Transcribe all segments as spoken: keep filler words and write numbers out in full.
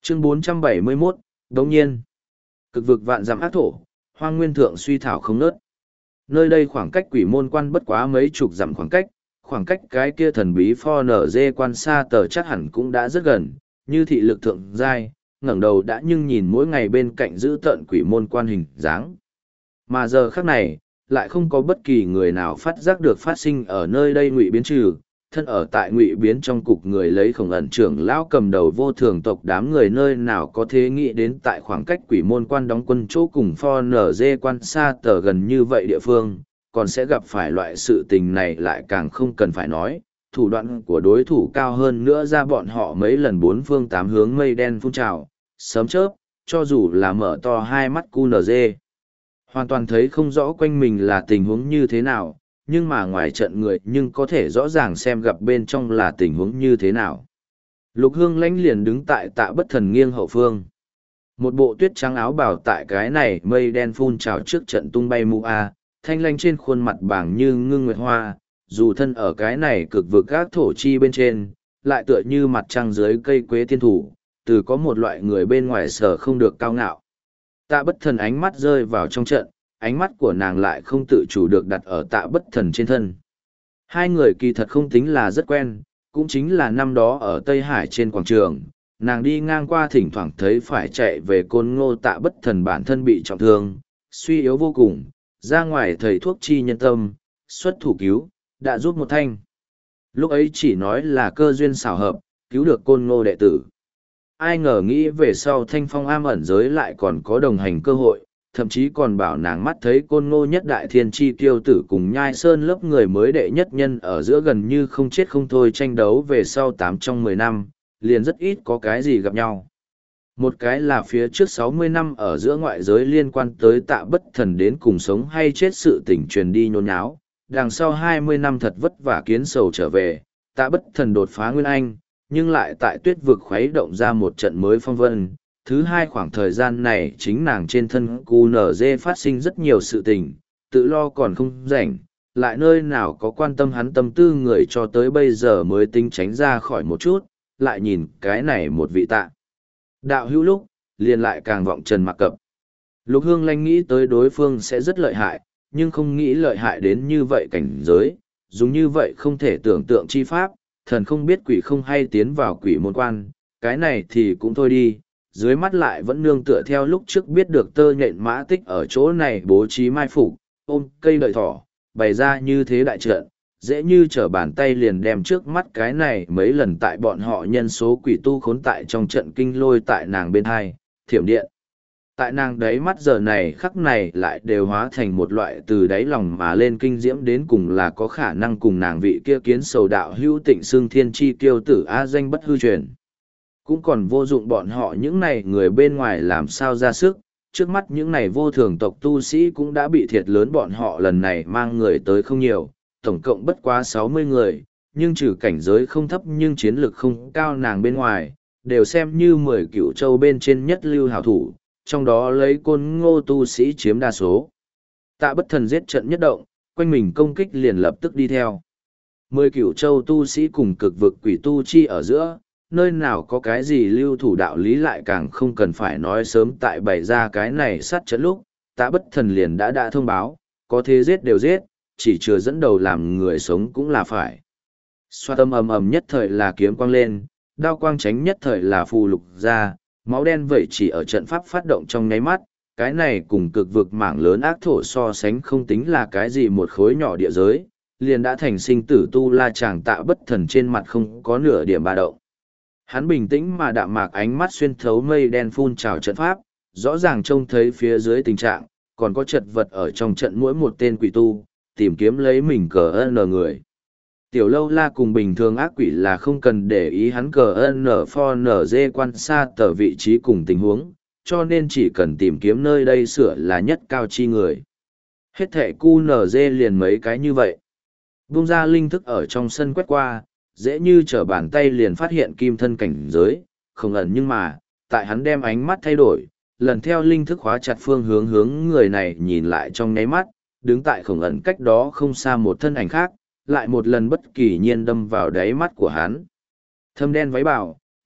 Chương bốn trăm bảy mươi mốt, Đống nhiên. Cực vực vạn dặm ác thổ, hoang nguyên thượng suy thảo không nớt. Nơi đây khoảng cách quỷ môn quan bất quá mấy chục dặm khoảng cách, khoảng cách cái kia thần bí pho nở dê quan xa tờ chắc hẳn cũng đã rất gần, như thị lực thượng giai, ngẩng đầu đã nhưng nhìn mỗi ngày bên cạnh giữ tận quỷ môn quan hình dáng. Mà giờ khắc này, lại không có bất kỳ người nào phát giác được phát sinh ở nơi đây ngụy biến trừ, thân ở tại ngụy biến trong cục người lấy khổng ẩn trưởng lão cầm đầu vô thường tộc đám người nơi nào có thể nghĩ đến tại khoảng cách quỷ môn quan đóng quân chỗ cùng pho nở dê quan xa tờ gần như vậy địa phương, còn sẽ gặp phải loại sự tình này lại càng không cần phải nói, thủ đoạn của đối thủ cao hơn nữa ra bọn họ mấy lần bốn phương tám hướng mây đen phun trào, sớm chớp, cho dù là mở to hai mắt cu nở dê. Hoàn toàn thấy không rõ quanh mình là tình huống như thế nào, nhưng mà ngoài trận người nhưng có thể rõ ràng xem gặp bên trong là tình huống như thế nào. Lục Hương Lãnh liền đứng tại Tạ Bất Thần nghiêng hậu phương. Một bộ tuyết trắng áo bào tại cái này mây đen phun trào trước trận tung bay mũ a, thanh lanh trên khuôn mặt bảng như ngưng nguyệt hoa, dù thân ở cái này cực vực các thổ chi bên trên, lại tựa như mặt trăng dưới cây quế tiên thủ, từ có một loại người bên ngoài sở không được cao ngạo. Tạ Bất Thần ánh mắt rơi vào trong trận, ánh mắt của nàng lại không tự chủ được đặt ở Tạ Bất Thần trên thân. Hai người kỳ thật không tính là rất quen, cũng chính là năm đó ở Tây Hải trên quảng trường, nàng đi ngang qua thỉnh thoảng thấy phải chạy về Côn Ngô. Tạ Bất Thần bản thân bị trọng thương, suy yếu vô cùng, ra ngoài thầy thuốc chi nhân tâm, xuất thủ cứu, đã giúp một thanh. Lúc ấy chỉ nói là cơ duyên xảo hợp, cứu được Côn Ngô đệ tử. Ai ngờ nghĩ về sau Thanh Phong am ẩn giới lại còn có đồng hành cơ hội, thậm chí còn bảo nàng mắt thấy Côn Ngô nhất đại thiên chi tiêu tử cùng Nhai Sơn lớp người mới đệ nhất nhân ở giữa gần như không chết không thôi tranh đấu về sau tám trong mười năm, liền rất ít có cái gì gặp nhau. Một cái là phía trước sáu mươi năm ở giữa ngoại giới liên quan tới Tạ Bất Thần đến cùng sống hay chết sự tình truyền đi nhốn nháo, đằng sau hai mươi năm thật vất vả kiến sầu trở về, Tạ Bất Thần đột phá Nguyên Anh, nhưng lại tại tuyết vực khuấy động ra một trận mới phong vân. Thứ hai khoảng thời gian này chính nàng trên thân cu nở dê phát sinh rất nhiều sự tình, tự lo còn không rảnh, lại nơi nào có quan tâm hắn tâm tư người cho tới bây giờ mới tính tránh ra khỏi một chút, lại nhìn cái này một vị Tạ đạo hữu lúc, liền lại càng vọng trần mặc cập. Lục Hương Lanh nghĩ tới đối phương sẽ rất lợi hại, nhưng không nghĩ lợi hại đến như vậy cảnh giới, dùng như vậy không thể tưởng tượng chi pháp, thần không biết quỷ không hay tiến vào quỷ môn quan, cái này thì cũng thôi đi, dưới mắt lại vẫn nương tựa theo lúc trước biết được tơ nhện mã tích ở chỗ này bố trí mai phục, ôm cây đợi thỏ, bày ra như thế đại trận, dễ như trở bàn tay liền đem trước mắt cái này mấy lần tại bọn họ nhân số quỷ tu khốn tại trong trận kinh lôi tại nàng bên hai, thiểm điện. Tại nàng đáy mắt giờ này khắc này lại đều hóa thành một loại từ đáy lòng mà lên kinh diễm đến cùng là có khả năng cùng nàng vị kia kiến sầu đạo hữu tịnh xương thiên chi kiêu tử A danh bất hư truyền. Cũng còn vô dụng bọn họ những này người bên ngoài làm sao ra sức, trước mắt những này vô thường tộc tu sĩ cũng đã bị thiệt lớn bọn họ lần này mang người tới không nhiều, tổng cộng bất quá sáu mươi người, nhưng trừ cảnh giới không thấp nhưng chiến lực không cao nàng bên ngoài, đều xem như mười cựu châu bên trên nhất lưu hảo thủ, trong đó lấy Côn Ngô tu sĩ chiếm đa số. Tạ Bất Thần giết trận nhất động, quanh mình công kích liền lập tức đi theo. Mười cửu châu tu sĩ cùng cực vực quỷ tu chi ở giữa, nơi nào có cái gì lưu thủ đạo lý lại càng không cần phải nói sớm tại bày ra cái này sát trận lúc, Tạ Bất Thần liền đã đã thông báo, có thế giết đều giết, chỉ chưa dẫn đầu làm người sống cũng là phải. Xoa tâm ầm ầm nhất thời là kiếm quang lên, đao quang tránh nhất thời là phù lục ra, máu đen vậy chỉ ở trận pháp phát động trong nháy mắt, cái này cùng cực vực mảng lớn ác thổ so sánh không tính là cái gì một khối nhỏ địa giới, liền đã thành sinh tử tu la chàng Tạ Bất Thần trên mặt không có nửa điểm ba động. Hắn bình tĩnh mà đạm mạc ánh mắt xuyên thấu mây đen phun trào trận pháp, rõ ràng trông thấy phía dưới tình trạng, còn có chật vật ở trong trận mỗi một tên quỷ tu, tìm kiếm lấy mình cờ ân người. Tiểu lâu la cùng bình thường ác quỷ là không cần để ý hắn cờ ân for nở dê quan xa tờ vị trí cùng tình huống, cho nên chỉ cần tìm kiếm nơi đây sửa là nhất cao chi người. Hết thẻ cu nở dê liền mấy cái như vậy. Vung ra linh thức ở trong sân quét qua, dễ như trở bàn tay liền phát hiện kim thân cảnh giới, không ẩn nhưng mà, tại hắn đem ánh mắt thay đổi, lần theo linh thức khóa chặt phương hướng hướng người này nhìn lại trong nháy mắt, đứng tại khổng ẩn cách đó không xa một thân ảnh khác, lại một lần bất kỳ nhiên đâm vào đáy mắt của hắn. Thâm đen váy bào,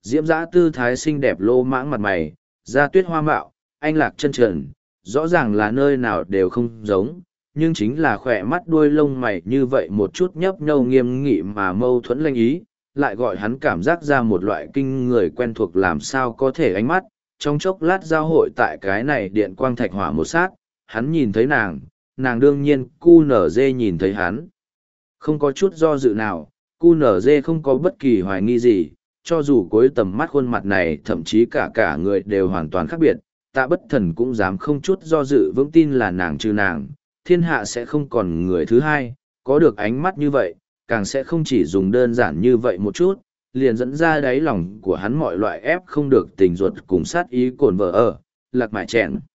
diễm dã tư thái xinh đẹp lô mãng mặt mày, da tuyết hoa mạo, anh lạc chân trần, rõ ràng là nơi nào đều không giống, nhưng chính là khỏe mắt đuôi lông mày như vậy một chút nhấp nhâu nghiêm nghị mà mâu thuẫn lanh ý, lại gọi hắn cảm giác ra một loại kinh người quen thuộc làm sao có thể ánh mắt, trong chốc lát giao hội tại cái này điện quang thạch hỏa một sát, hắn nhìn thấy nàng, nàng đương nhiên cu nở dê nhìn thấy hắn. Không có chút do dự nào, cu nở dê không có bất kỳ hoài nghi gì, cho dù cuối tầm mắt khuôn mặt này thậm chí cả cả người đều hoàn toàn khác biệt, tạ bất thần cũng dám không chút do dự vững tin là nàng trừ nàng, thiên hạ sẽ không còn người thứ hai, có được ánh mắt như vậy, càng sẽ không chỉ dùng đơn giản như vậy một chút, liền dẫn ra đáy lòng của hắn mọi loại ép không được tình ruột cùng sát ý cồn vợ ở, lạc mại chèn.